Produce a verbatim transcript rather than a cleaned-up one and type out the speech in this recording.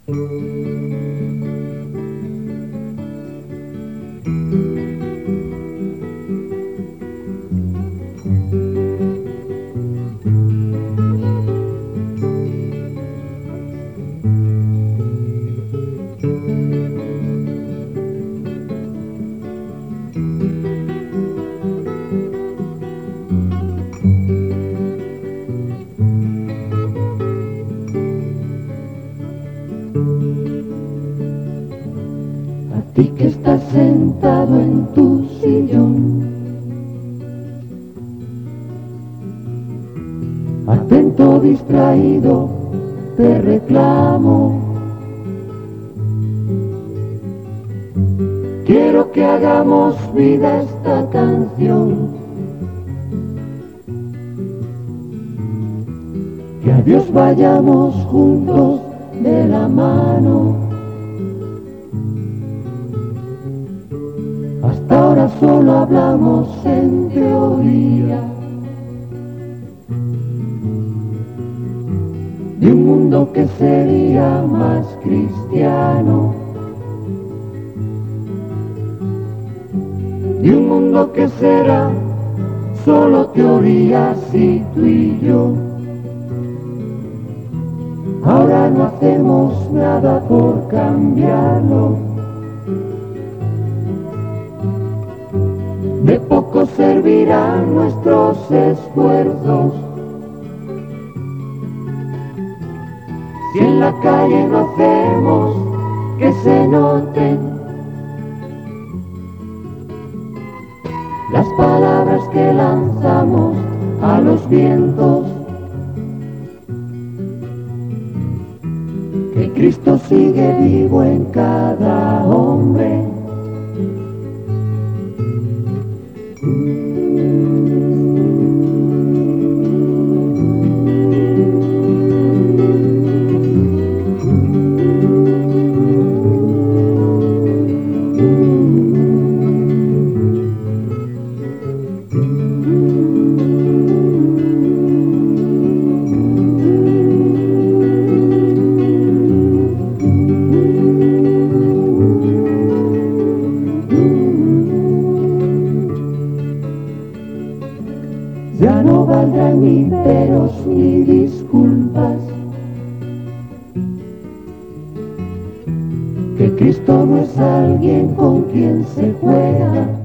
A ti que estás sentado en tu sillón, atento, distraído, te reclamo. Quiero que hagamos vida esta canción, que a Dios vayamos juntos de la mano. Hasta ahora solo hablamos en teoría de un mundo que sería más cristiano, de un mundo que será solo teoría si tú y yo ahora no hacemos nada por cambiarlo. De poco servirán nuestros esfuerzos si en la calle no hacemos que se noten las palabras que lanzamos a los vientos, que Cristo sigue vivo en cada hombre. Ya no valdrán ni peros ni disculpas, que Cristo no es alguien con quien se juega.